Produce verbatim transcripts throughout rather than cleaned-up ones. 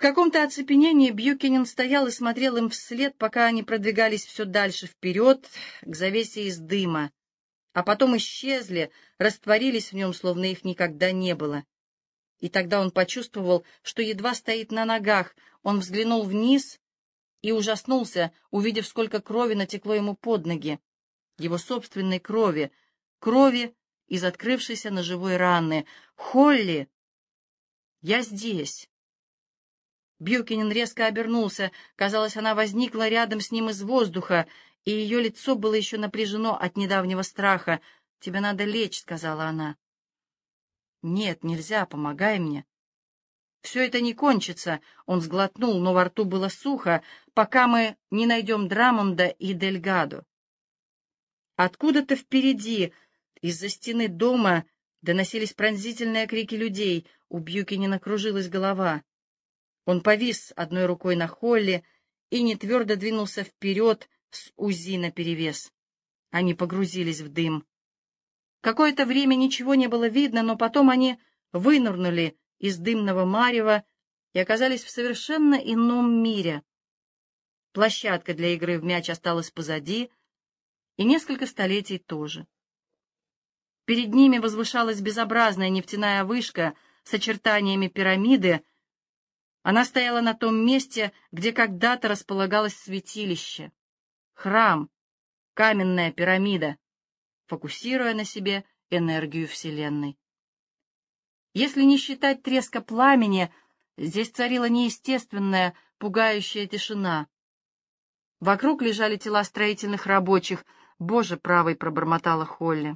каком-то оцепенении Бьюкенен стоял и смотрел им вслед, пока они продвигались все дальше вперед, к завесе из дыма, а потом исчезли, растворились в нем, словно их никогда не было. И тогда он почувствовал, что едва стоит на ногах. Он взглянул вниз и ужаснулся, увидев, сколько крови натекло ему под ноги. Его собственной крови, крови из открывшейся ножевой раны. «Холли! Я здесь!» Бьюкенен резко обернулся. Казалось, она возникла рядом с ним из воздуха, и ее лицо было еще напряжено от недавнего страха. «Тебе надо лечь», — сказала она. «Нет, нельзя, помогай мне». «Все это не кончится», — он сглотнул, но во рту было сухо, «пока мы не найдем Драмонда и Дельгадо». Откуда-то впереди, из-за стены дома, доносились пронзительные крики людей. У Бьюкенена кружилась голова. Он повис одной рукой на Холли и нетвердо двинулся вперед с УЗИ наперевес. Они погрузились в дым. Какое-то время ничего не было видно, но потом они вынырнули из дымного марева и оказались в совершенно ином мире. Площадка для игры в мяч осталась позади, и несколько столетий тоже. Перед ними возвышалась безобразная нефтяная вышка с очертаниями пирамиды. Она стояла на том месте, где когда-то располагалось святилище. Храм, каменная пирамида, фокусируя на себе энергию Вселенной. Если не считать треска пламени, здесь царила неестественная, пугающая тишина. Вокруг лежали тела строительных рабочих. «Боже правый!» — пробормотала Холли.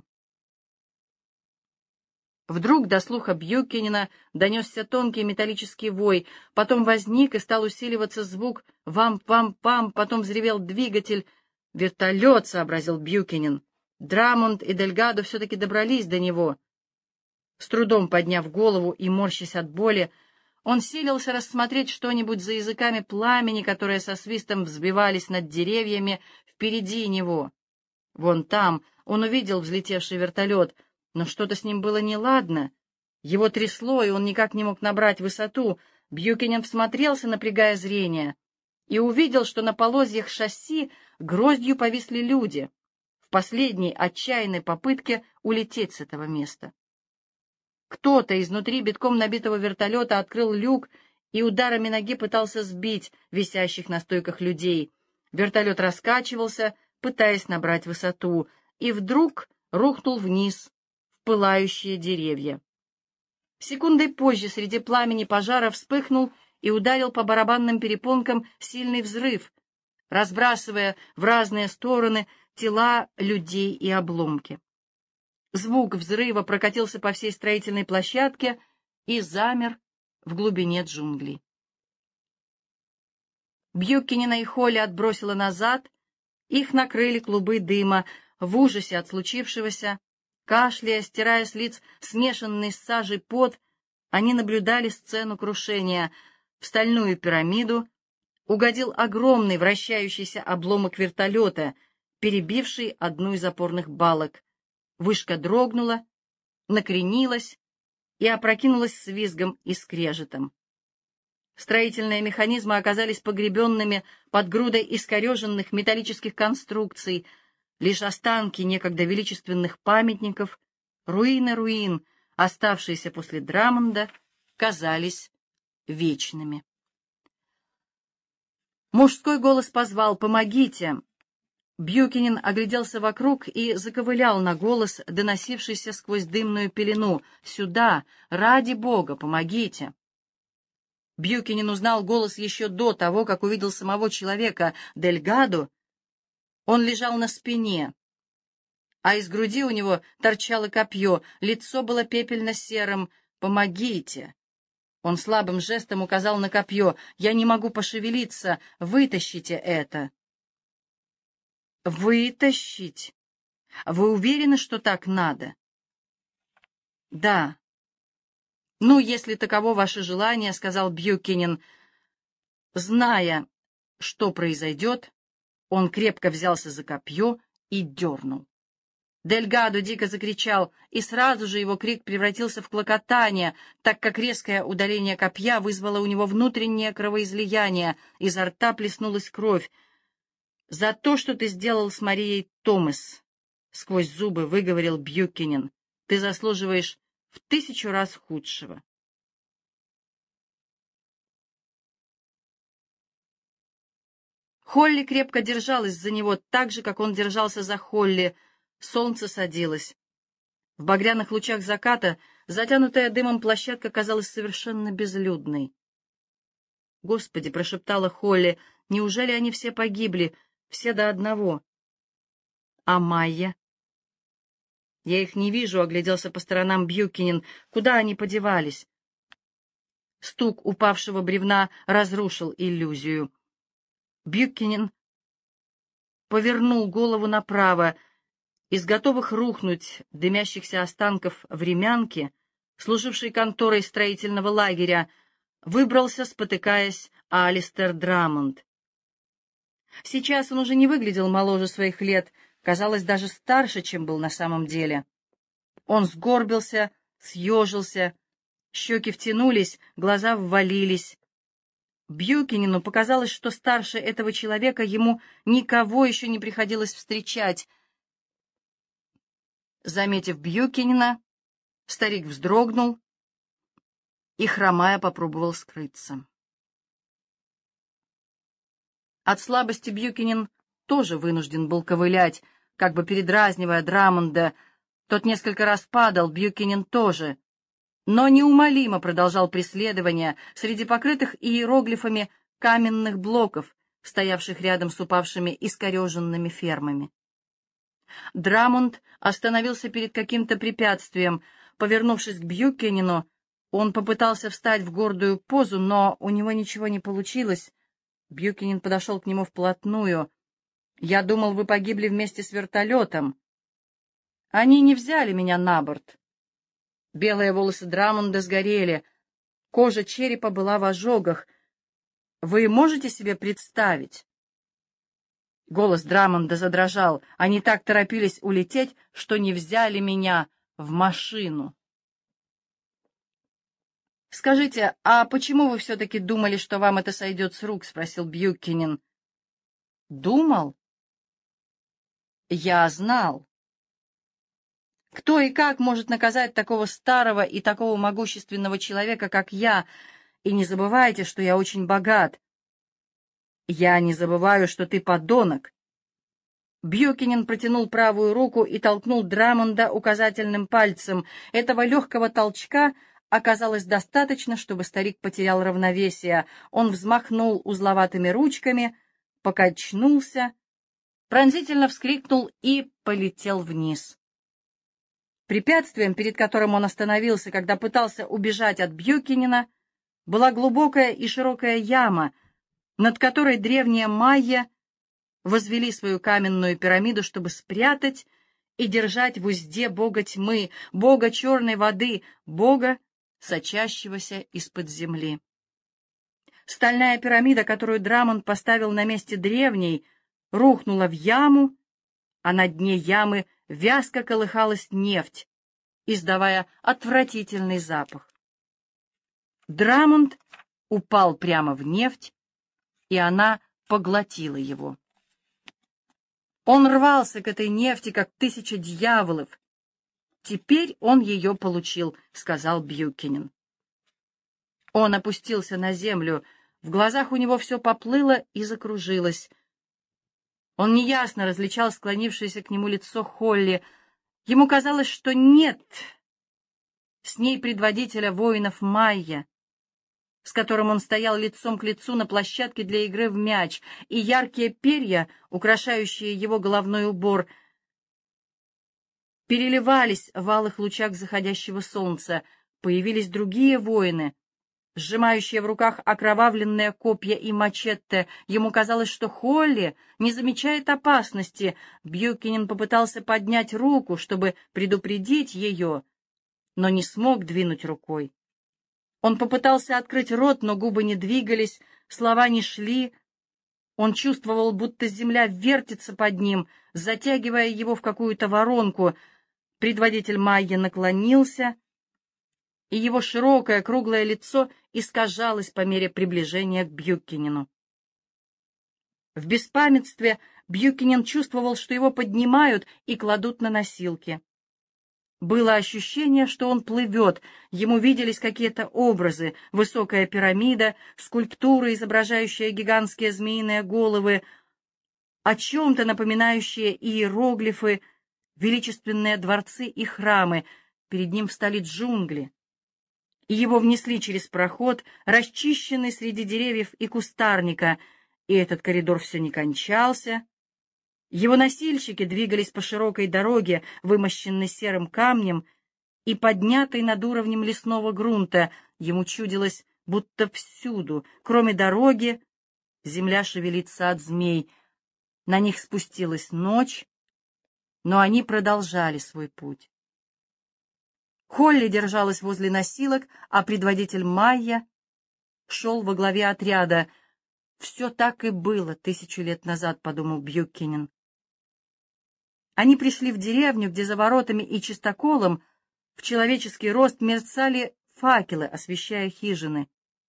Вдруг до слуха Бьюкенена донесся тонкий металлический вой, потом возник и стал усиливаться звук «вам-пам-пам», потом взревел двигатель. «Вертолет», — сообразил Бьюкенен. Драмонд и Дельгадо все-таки добрались до него. С трудом подняв голову и морщась от боли, он силился рассмотреть что-нибудь за языками пламени, которые со свистом взбивались над деревьями впереди него. Вон там он увидел взлетевший вертолет, но что-то с ним было неладно. Его трясло, и он никак не мог набрать высоту. Бьюкенен всмотрелся, напрягая зрение, и увидел, что на полозьях шасси гроздью повисли люди в последней отчаянной попытке улететь с этого места. Кто-то изнутри битком набитого вертолета открыл люк и ударами ноги пытался сбить висящих на стойках людей. Вертолет раскачивался, пытаясь набрать высоту, и вдруг рухнул вниз в пылающие деревья. Секундой позже среди пламени пожара вспыхнул и ударил по барабанным перепонкам сильный взрыв, разбрасывая в разные стороны тела людей и обломки. Звук взрыва прокатился по всей строительной площадке и замер в глубине джунглей. Бьюкенена и Холли отбросило назад, их накрыли клубы дыма. В ужасе от случившегося, кашляя, стирая с лиц смешанный с сажей пот, они наблюдали сцену крушения. В стальную пирамиду угодил огромный вращающийся обломок вертолета, перебивший одну из опорных балок. Вышка дрогнула, накренилась и опрокинулась с визгом и скрежетом. Строительные механизмы оказались погребенными под грудой искореженных металлических конструкций. Лишь останки некогда величественных памятников, руины руин, оставшиеся после Драмонда, казались вечными. Мужской голос позвал «Помогите!». Бьюкенен огляделся вокруг и заковылял на голос, доносившийся сквозь дымную пелену. «Сюда! Ради Бога, помогите!» Бьюкенен узнал голос еще до того, как увидел самого человека, Дельгадо. Он лежал на спине, а из груди у него торчало копье, лицо было пепельно-серым. «Помогите!» Он слабым жестом указал на копье. «Я не могу пошевелиться, вытащите это!» «Вытащить? Вы уверены, что так надо?» «Да». «Ну, если таково ваше желание», — сказал Бьюкенен. Зная, что произойдет, он крепко взялся за копье и дернул. Дельгадо дико закричал, и сразу же его крик превратился в клокотание, так как резкое удаление копья вызвало у него внутреннее кровоизлияние, изо рта плеснулась кровь. «За то, что ты сделал с Марией Томас», — сквозь зубы выговорил Бьюкенен, — «ты заслуживаешь в тысячу раз худшего». Холли крепко держалась за него так же, как он держался за Холли. Солнце садилось. В багряных лучах заката затянутая дымом площадка казалась совершенно безлюдной. «Господи!» — прошептала Холли. «Неужели они все погибли? Все до одного?» «А Майя?» «Я их не вижу», — огляделся по сторонам Бьюкенен. «Куда они подевались?» Стук упавшего бревна разрушил иллюзию. Бьюкенен повернул голову направо. Из готовых рухнуть дымящихся останков времянки, служившей конторой строительного лагеря, выбрался, спотыкаясь, Алистер Драмонд. Сейчас он уже не выглядел моложе своих лет, казалось, даже старше, чем был на самом деле. Он сгорбился, съежился, щеки втянулись, глаза ввалились. Бьюкенену показалось, что старше этого человека ему никого еще не приходилось встречать. Заметив Бьюкенена, старик вздрогнул и, хромая, попробовал скрыться. От слабости Бьюкенен тоже вынужден был ковылять, как бы передразнивая Драмонда. Тот несколько раз падал, Бьюкенен тоже, но неумолимо продолжал преследование среди покрытых иероглифами каменных блоков, стоявших рядом с упавшими искореженными фермами. Драмонд остановился перед каким-то препятствием. Повернувшись к Бьюкенену, он попытался встать в гордую позу, но у него ничего не получилось. Бьюкенен подошел к нему вплотную. «Я думал, вы погибли вместе с вертолетом. Они не взяли меня на борт». Белые волосы Драмонда сгорели, кожа черепа была в ожогах. «Вы можете себе представить?» Голос Драмонда задрожал. «Они так торопились улететь, что не взяли меня в машину». «Скажите, а почему вы все-таки думали, что вам это сойдет с рук?» — спросил Бьюкенен. «Думал?» «Я знал. Кто и как может наказать такого старого и такого могущественного человека, как я? И не забывайте, что я очень богат». «Я не забываю, что ты подонок». Бьюкенен протянул правую руку и толкнул Драмонда указательным пальцем. Этого легкого толчка оказалось достаточно, чтобы старик потерял равновесие. Он взмахнул узловатыми ручками, покачнулся, пронзительно вскрикнул и полетел вниз. Препятствием, перед которым он остановился, когда пытался убежать от Бьюкенена, была глубокая и широкая яма, над которой древние майя возвели свою каменную пирамиду, чтобы спрятать и держать в узде бога тьмы, бога черной воды, бога, сочащегося из-под земли. Стальная пирамида, которую Драмонд поставил на месте древней, рухнула в яму, а на дне ямы вязко колыхалась нефть, издавая отвратительный запах. Драмонд упал прямо в нефть, и она поглотила его. Он рвался к этой нефти, как тысяча дьяволов. «Теперь он ее получил», — сказал Бьюкенен. Он опустился на землю, в глазах у него все поплыло и закружилось. Он неясно различал склонившееся к нему лицо Холли. Ему казалось, что нет с ней предводителя воинов майя, с которым он стоял лицом к лицу на площадке для игры в мяч, и яркие перья, украшающие его головной убор, переливались в алых лучах заходящего солнца. Появились другие воины, сжимающие в руках окровавленные копья и мачете. Ему казалось, что Холли не замечает опасности. Бьюкенен попытался поднять руку, чтобы предупредить ее, но не смог двинуть рукой. Он попытался открыть рот, но губы не двигались, слова не шли. Он чувствовал, будто земля вертится под ним, затягивая его в какую-то воронку. Предводитель Майя наклонился, и его широкое круглое лицо искажалось по мере приближения к Бьюкенену. В беспамятстве Бьюкенен чувствовал, что его поднимают и кладут на носилки. Было ощущение, что он плывет, ему виделись какие-то образы: высокая пирамида, скульптуры, изображающие гигантские змеиные головы, о чем-то напоминающие иероглифы, величественные дворцы и храмы. Перед ним встали джунгли, и его внесли через проход, расчищенный среди деревьев и кустарника, и этот коридор все не кончался. Его носильщики двигались по широкой дороге, вымощенной серым камнем и поднятой над уровнем лесного грунта. Ему чудилось, будто всюду, кроме дороги, земля шевелится от змей. На них спустилась ночь, но они продолжали свой путь. Холли держалась возле носилок, а предводитель Майя шел во главе отряда. «Все так и было тысячу лет назад», — подумал Бьюкенен. Они пришли в деревню, где за воротами и чистоколом в человеческий рост мерцали факелы, освещая хижины.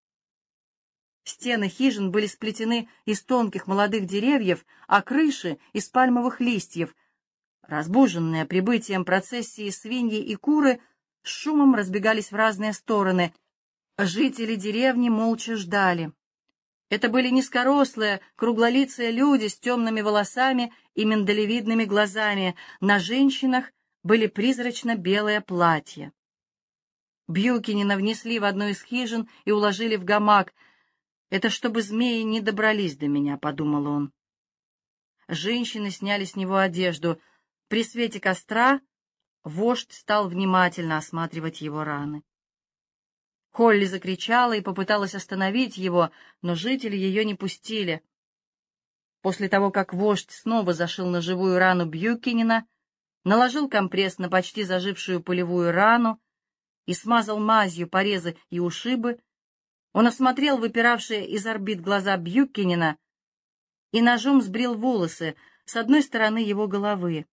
Стены хижин были сплетены из тонких молодых деревьев, а крыши — из пальмовых листьев. Разбуженные прибытием процессии свиньи и куры с шумом разбегались в разные стороны. Жители деревни молча ждали. Это были низкорослые, круглолицые люди с темными волосами и миндалевидными глазами. На женщинах были призрачно-белые платья. Бьюкенена внесли в одну из хижин и уложили в гамак. «Это чтобы змеи не добрались до меня», — подумал он. Женщины сняли с него одежду. При свете костра вождь стал внимательно осматривать его раны. Холли закричала и попыталась остановить его, но жители ее не пустили. После того, как вождь снова зашил ножевую рану Бьюкенена, наложил компресс на почти зажившую пулевую рану и смазал мазью порезы и ушибы, он осмотрел выпиравшие из орбит глаза Бьюкенена и ножом сбрил волосы с одной стороны его головы.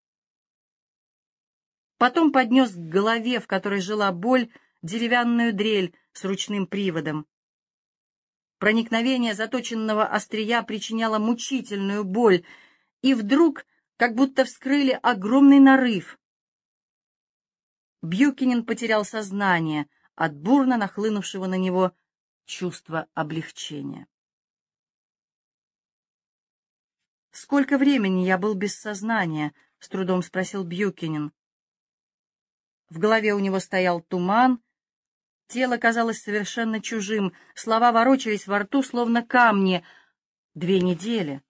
Потом поднес к голове, в которой жила боль, деревянную дрель с ручным приводом. Проникновение заточенного острия причиняло мучительную боль, и вдруг как будто вскрыли огромный нарыв. Бьюкенен потерял сознание от бурно нахлынувшего на него чувства облегчения. «Сколько времени я был без сознания?» — с трудом спросил Бьюкенен. В голове у него стоял туман, тело казалось совершенно чужим, слова ворочались во рту, словно камни. Две недели.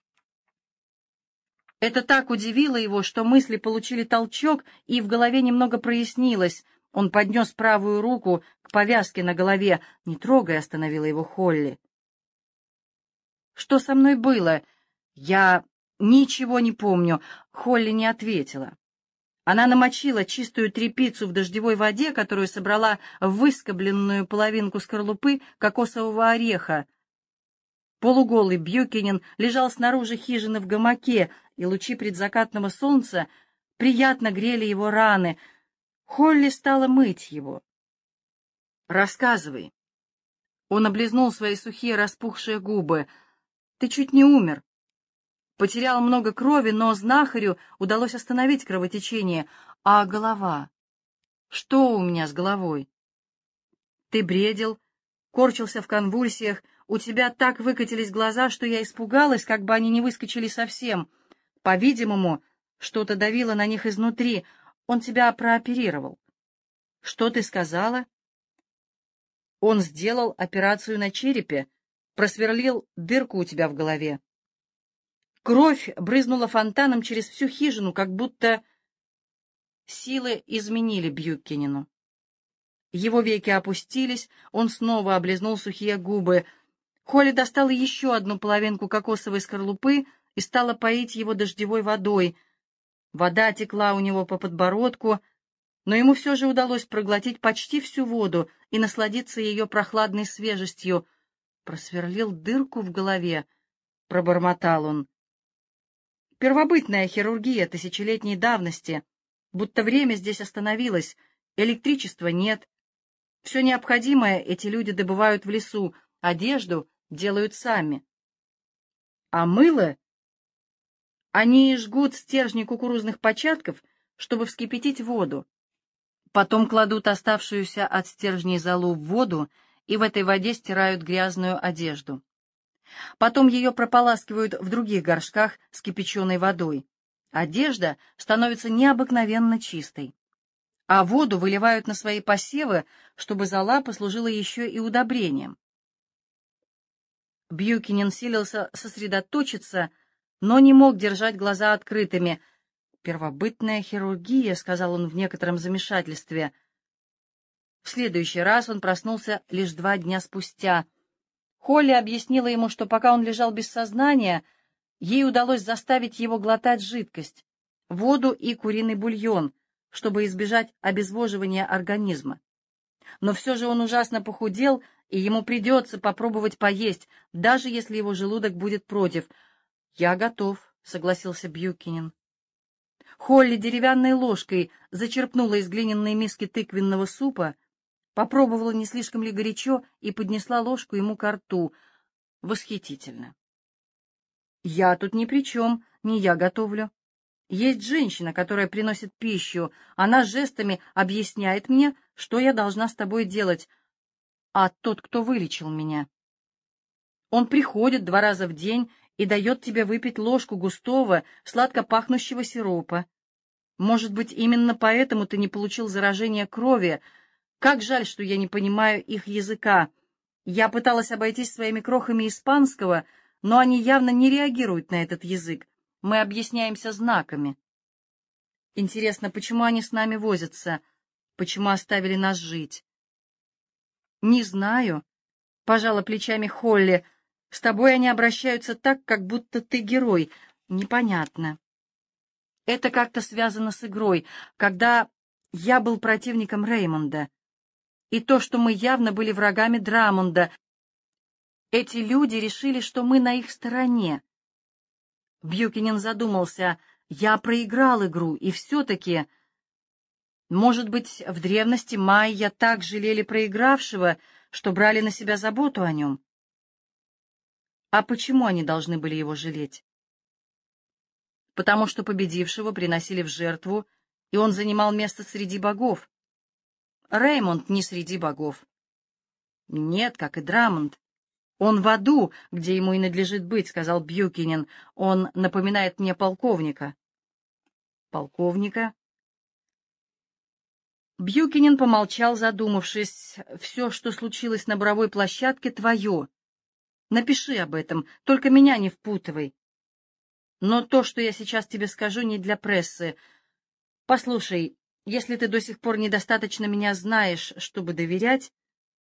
Это так удивило его, что мысли получили толчок, и в голове немного прояснилось. Он поднес правую руку к повязке на голове. «Не трогай», — остановила его Холли. «Что со мной было?» «Я ничего не помню», — Холли не ответила. Она намочила чистую тряпицу в дождевой воде, которую собрала в выскобленную половинку скорлупы кокосового ореха. Полуголый Бьюкенен лежал снаружи хижины в гамаке, и лучи предзакатного солнца приятно грели его раны. Холли стала мыть его. «Рассказывай». Он облизнул свои сухие распухшие губы. «Ты чуть не умер. Потерял много крови, но знахарю удалось остановить кровотечение. А голова? Что у меня с головой? Ты бредил, корчился в конвульсиях, у тебя так выкатились глаза, что я испугалась, как бы они не выскочили совсем. По-видимому, что-то давило на них изнутри. Он тебя прооперировал. Что ты сказала?» Он сделал операцию на черепе, просверлил дырку у тебя в голове. Кровь брызнула фонтаном через всю хижину, как будто силы изменили Бьюкенену. Его веки опустились, он снова облизнул сухие губы. Холли достала еще одну половинку кокосовой скорлупы и стала поить его дождевой водой. Вода текла у него по подбородку, но ему все же удалось проглотить почти всю воду и насладиться ее прохладной свежестью. Просверлил дырку в голове. пробормотал он. «Первобытная хирургия тысячелетней давности, будто время здесь остановилось, электричества нет. Все необходимое эти люди добывают в лесу, одежду делают сами. А мыло? Они жгут стержни кукурузных початков, чтобы вскипятить воду. Потом кладут оставшуюся от стержней золу в воду и в этой воде стирают грязную одежду. Потом ее прополаскивают в других горшках с кипяченой водой. Одежда становится необыкновенно чистой. А воду выливают на свои посевы, чтобы зола послужила еще и удобрением. Бьюкинен силился сосредоточиться, но не мог держать глаза открытыми. «Первобытная хирургия», — сказал он в некотором замешательстве. В следующий раз он проснулся лишь два дня спустя. Холли объяснила ему, что пока он лежал без сознания, ей удалось заставить его глотать жидкость, воду и куриный бульон, чтобы избежать обезвоживания организма. Но все же он ужасно похудел, и ему придется попробовать поесть, даже если его желудок будет против. «Я готов», — согласился Бьюкинен. Холли деревянной ложкой зачерпнула из глиняной миски тыквенного супа, попробовала, не слишком ли горячо, и поднесла ложку ему ко рту. Восхитительно. «Я тут ни при чем, не я готовлю. Есть женщина, которая приносит пищу. Она жестами объясняет мне, что я должна с тобой делать. А тот, кто вылечил меня, он приходит два раза в день и дает тебе выпить ложку густого, сладко пахнущего сиропа. Может быть, именно поэтому ты не получил заражения крови. Как жаль, что я не понимаю их языка. Я пыталась обойтись своими крохами испанского, но они явно не реагируют на этот язык. Мы объясняемся знаками. Интересно, почему они с нами возятся? Почему оставили нас жить?» «Не знаю», — пожала плечами Холли. «С тобой они обращаются так, как будто ты герой. Непонятно. Это как-то связано с игрой, когда я был противником Реймонда. И то, что мы явно были врагами Драмонда. Эти люди решили, что мы на их стороне». Бьюкинен задумался. «Я проиграл игру, и все-таки...» Может быть, в древности майя так жалели проигравшего, что брали на себя заботу о нем? А почему они должны были его жалеть? Потому что победившего приносили в жертву, и он занимал место среди богов. Реймонд не среди богов. Нет, как и Драмонд. Он в аду, где ему и надлежит быть, — сказал Бьюкинен. Он напоминает мне полковника. Полковника? Бьюкинен помолчал, задумавшись. «Все, что случилось на буровой площадке, твое. Напиши об этом, только меня не впутывай. Но то, что я сейчас тебе скажу, не для прессы. Послушай, если ты до сих пор недостаточно меня знаешь, чтобы доверять...»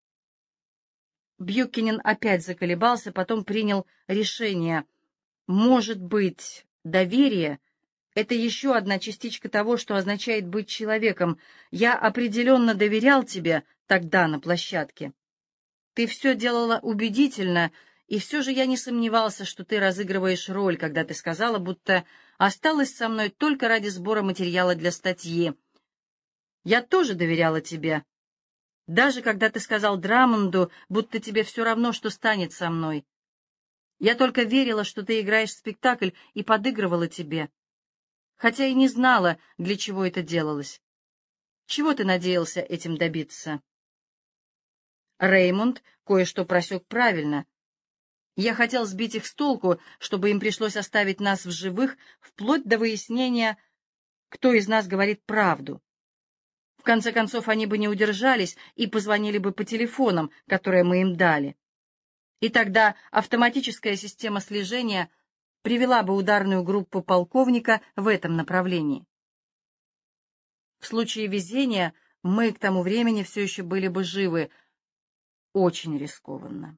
Бьюкинен опять заколебался, потом принял решение. «Может быть, доверие — это еще одна частичка того, что означает быть человеком. Я определенно доверял тебе тогда на площадке. Ты все делала убедительно, и все же я не сомневался, что ты разыгрываешь роль, когда ты сказала, будто осталась со мной только ради сбора материала для статьи. Я тоже доверяла тебе. Даже когда ты сказал Драмонду, будто тебе все равно, что станет со мной. Я только верила, что ты играешь спектакль, и подыгрывала тебе. Хотя и не знала, для чего это делалось. Чего ты надеялся этим добиться?» Реймонд кое-что просек правильно. Я хотел сбить их с толку, чтобы им пришлось оставить нас в живых, вплоть до выяснения, кто из нас говорит правду. В конце концов, они бы не удержались и позвонили бы по телефонам, которые мы им дали. И тогда автоматическая система слежения привела бы ударную группу полковника в этом направлении. В случае везения мы к тому времени все еще были бы живы. Очень рискованно.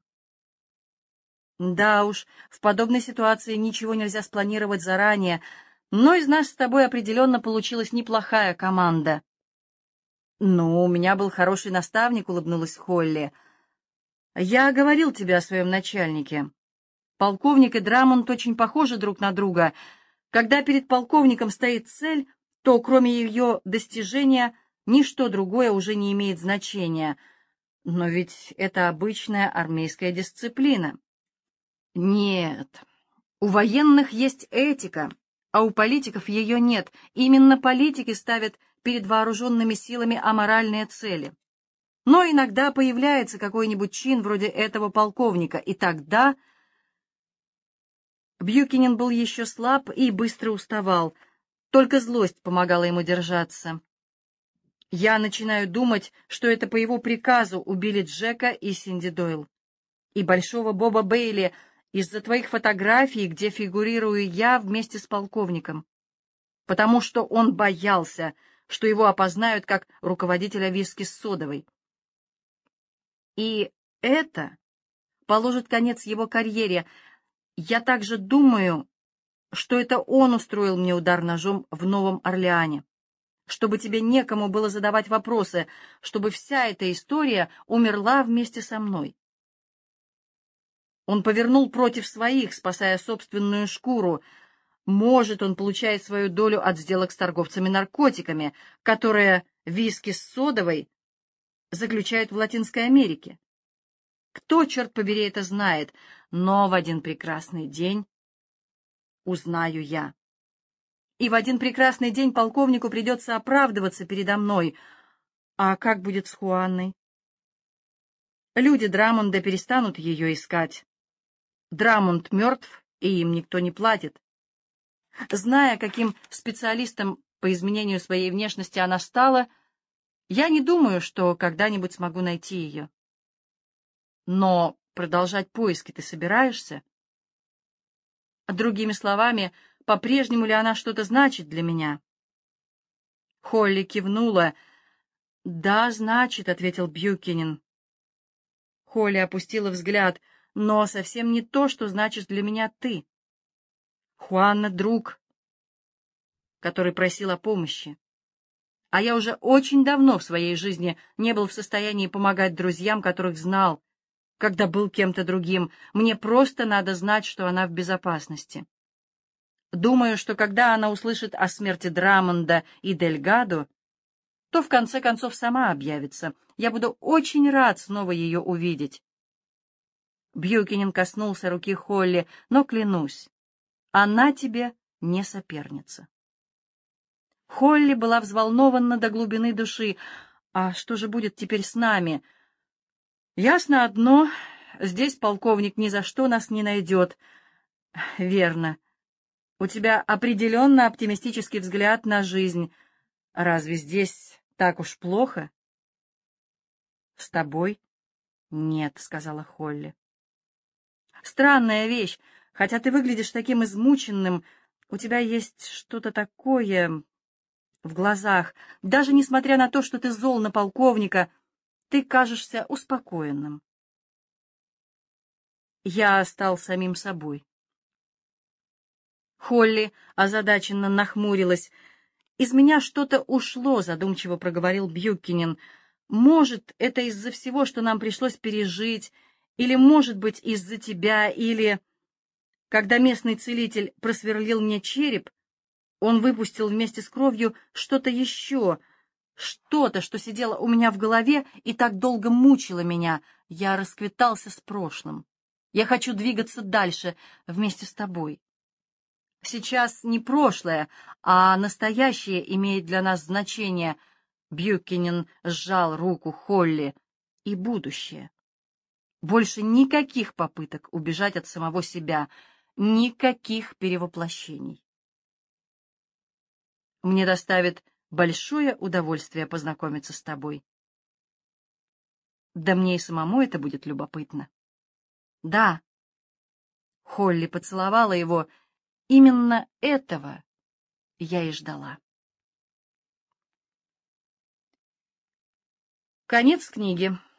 Да уж, в подобной ситуации ничего нельзя спланировать заранее, но из нас с тобой определенно получилась неплохая команда. «Ну, у меня был хороший наставник», — улыбнулась Холли. «Я говорил тебе о своем начальнике. Полковник и Драмонт очень похожи друг на друга. Когда перед полковником стоит цель, то кроме ее достижения ничто другое уже не имеет значения. Но ведь это обычная армейская дисциплина. Нет, у военных есть этика, а у политиков ее нет. Именно политики ставят перед вооруженными силами аморальные цели. Но иногда появляется какой-нибудь чин вроде этого полковника, и тогда... Бьюкенен был еще слаб и быстро уставал. Только злость помогала ему держаться. Я начинаю думать, что это по его приказу убили Джека и Синди Дойл. И большого Боба Бейли из-за твоих фотографий, где фигурирую я вместе с полковником. Потому что он боялся, что его опознают как руководителя виски с содовой. И это положит конец его карьере. Я также думаю, что это он устроил мне удар ножом в Новом Орлеане, чтобы тебе некому было задавать вопросы, чтобы вся эта история умерла вместе со мной. Он повернул против своих, спасая собственную шкуру. Может, он получает свою долю от сделок с торговцами наркотиками, которые виски с содовой заключают в Латинской Америке. Кто, черт побери, это знает, но в один прекрасный день узнаю я. И в один прекрасный день полковнику придется оправдываться передо мной. А как будет с Хуанной? Люди Драмонда перестанут ее искать. Драмонд мертв, и им никто не платит. Зная, каким специалистом по изменению своей внешности она стала, я не думаю, что когда-нибудь смогу найти ее. Но продолжать поиски ты собираешься? Другими словами, по-прежнему ли она что-то значит для меня? Холли кивнула. «Да, значит», — ответил Бьюкенен. Холли опустила взгляд. «Но совсем не то, что значит для меня ты. Хуанна — друг, который просил о помощи. А я уже очень давно в своей жизни не был в состоянии помогать друзьям, которых знал, когда был кем-то другим. Мне просто надо знать, что она в безопасности. Думаю, что когда она услышит о смерти Драмонда и Дельгадо, то в конце концов сама объявится. Я буду очень рад снова ее увидеть». Бьюкенен коснулся руки Холли, но, клянусь, она тебе не соперница. Холли была взволнована до глубины души. А что же будет теперь с нами? Ясно одно, здесь полковник ни за что нас не найдет. Верно. У тебя определенно оптимистический взгляд на жизнь. Разве здесь так уж плохо? С тобой? Нет, сказала Холли. Странная вещь. Хотя ты выглядишь таким измученным, у тебя есть что-то такое в глазах. Даже несмотря на то, что ты зол на полковника, ты кажешься успокоенным. Я стал самим собой. Холли озадаченно нахмурилась. «Из меня что-то ушло», — задумчиво проговорил Бьюкенен. «Может, это из-за всего, что нам пришлось пережить, или, может быть, из-за тебя, или...» Когда местный целитель просверлил мне череп, он выпустил вместе с кровью что-то еще, что-то, что сидело у меня в голове и так долго мучило меня. Я расквитался с прошлым. Я хочу двигаться дальше вместе с тобой. Сейчас не прошлое, а настоящее имеет для нас значение. Бьюкенен сжал руку Холли. И будущее. Больше никаких попыток убежать от самого себя, никаких перевоплощений. Мне доставит большое удовольствие познакомиться с тобой. Да мне и самому это будет любопытно. Да. Холли поцеловала его. Именно этого я и ждала. Конец книги.